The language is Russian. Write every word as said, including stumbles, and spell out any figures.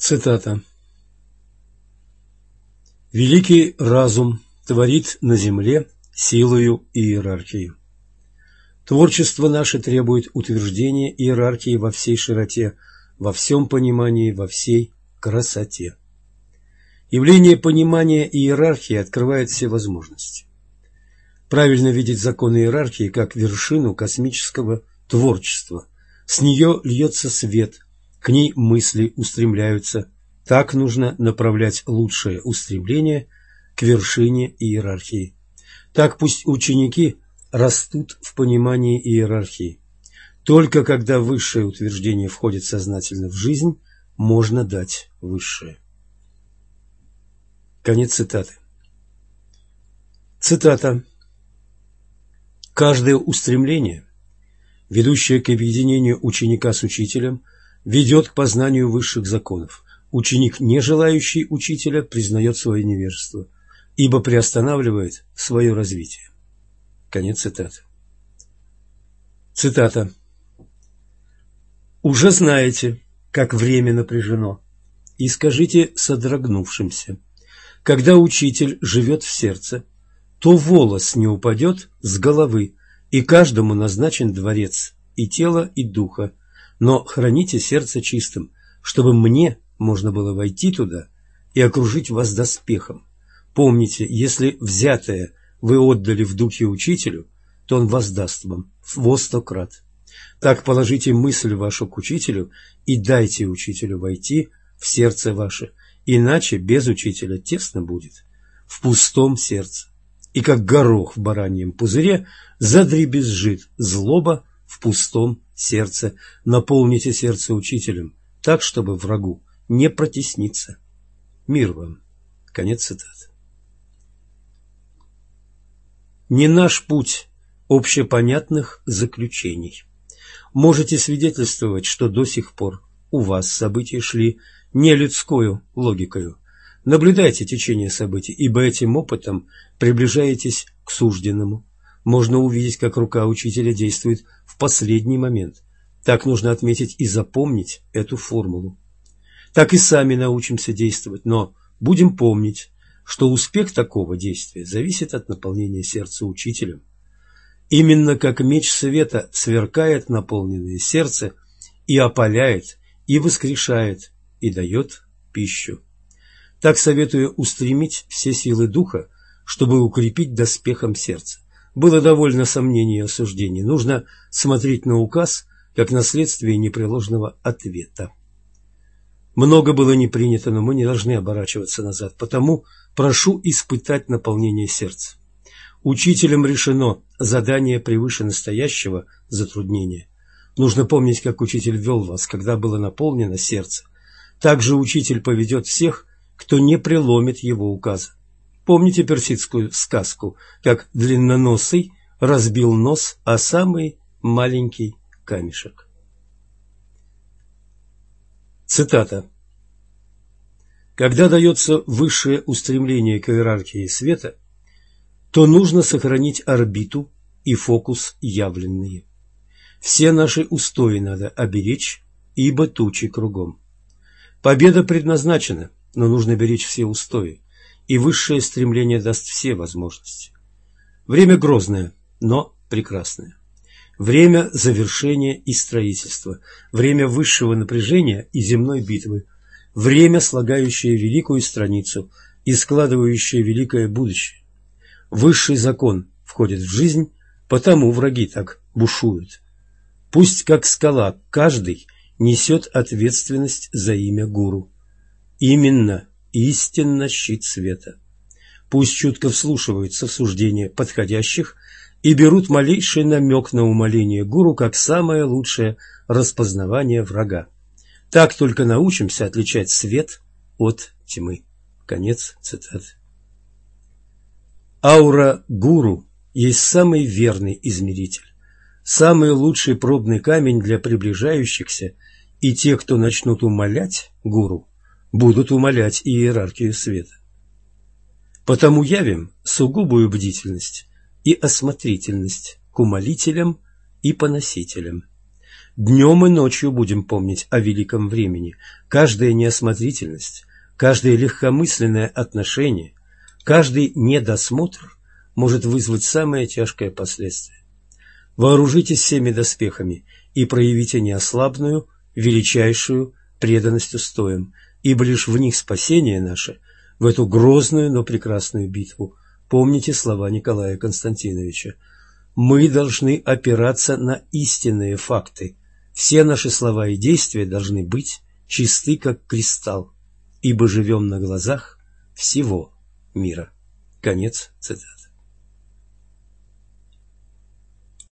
Цитата. «Великий разум творит на земле силою иерархии. Творчество наше требует утверждения иерархии во всей широте, во всем понимании, во всей красоте. Явление понимания иерархии открывает все возможности. Правильно видеть законы иерархии как вершину космического творчества. С нее льется свет, к ней мысли устремляются. Так нужно направлять лучшее устремление к вершине иерархии. Так пусть ученики растут в понимании иерархии. Только когда высшее утверждение входит сознательно в жизнь, можно дать высшее». Конец цитаты. Цитата. «Каждое устремление, ведущее к объединению ученика с учителем, ведет к познанию высших законов. Ученик, не желающий учителя, признает свое невежество, ибо приостанавливает свое развитие». Конец цитаты. Цитата. «Уже знаете, как время напряжено, и скажите содрогнувшимся: когда учитель живет в сердце, то волос не упадет с головы, и каждому назначен дворец и тела, и духа. Но храните сердце чистым, чтобы мне можно было войти туда и окружить вас доспехом. Помните, если взятое вы отдали в духе учителю, то он воздаст вам во сто крат. Так положите мысль вашу к учителю и дайте учителю войти в сердце ваше, иначе без учителя тесно будет в пустом сердце. И как горох в бараньем пузыре задребезжит злоба в пустом сердце. Наполните сердце учителем, так, чтобы врагу не протесниться. Мир вам». Конец цитаты. Не наш путь общепонятных заключений. Можете свидетельствовать, что до сих пор у вас события шли не людскою логикою. Наблюдайте течение событий, ибо этим опытом приближаетесь к сужденному. Можно увидеть, как рука учителя действует в последний момент. Так нужно отметить и запомнить эту формулу. Так и сами научимся действовать, но будем помнить, что успех такого действия зависит от наполнения сердца учителем. Именно как меч света сверкает наполненное сердце и опаляет, и воскрешает, и дает пищу. Так советую устремить все силы духа, чтобы укрепить доспехом сердца. Было довольно сомнений и осуждений. Нужно смотреть на указ, как на следствие непреложного ответа. Много было не принято, но мы не должны оборачиваться назад, потому прошу испытать наполнение сердца. Учителем решено, задание превыше настоящего затруднения. Нужно помнить, как учитель вел вас, когда было наполнено сердце. Также учитель поведет всех, кто не преломит его указа. Помните персидскую сказку, как длинноносый разбил нос о самый маленький камешек? Цитата. «Когда дается высшее устремление к иерархии света, то нужно сохранить орбиту и фокус явленные. Все наши устои надо оберечь, ибо тучи кругом. Победа предназначена, но нужно беречь все устои, и высшее стремление даст все возможности. Время грозное, но прекрасное. Время завершения и строительства, время высшего напряжения и земной битвы, время, слагающее великую страницу и складывающее великое будущее. Высший закон входит в жизнь, потому враги так бушуют. Пусть, как скала, каждый несет ответственность за имя гуру. Именно истинно щит света. Пусть чутко вслушиваются в суждения подходящих и берут малейший намек на умоление гуру как самое лучшее распознавание врага. Так только научимся отличать свет от тьмы. Конец цитаты. Аура гуру есть самый верный измеритель, самый лучший пробный камень для приближающихся, и те, кто начнут умалять гуру, будут умалять и иерархию света. Потому явим сугубую бдительность и осмотрительность к умолителям и поносителям. Днем и ночью будем помнить о великом времени. Каждая неосмотрительность, каждое легкомысленное отношение, каждый недосмотр может вызвать самое тяжкое последствие. Вооружитесь всеми доспехами и проявите неослабную, величайшую преданность устоям, ибо лишь в них спасение наше в эту грозную, но прекрасную битву. Помните слова Николая Константиновича. Мы должны опираться на истинные факты. Все наши слова и действия должны быть чисты, как кристалл, ибо живем на глазах всего мира. Конец цитаты.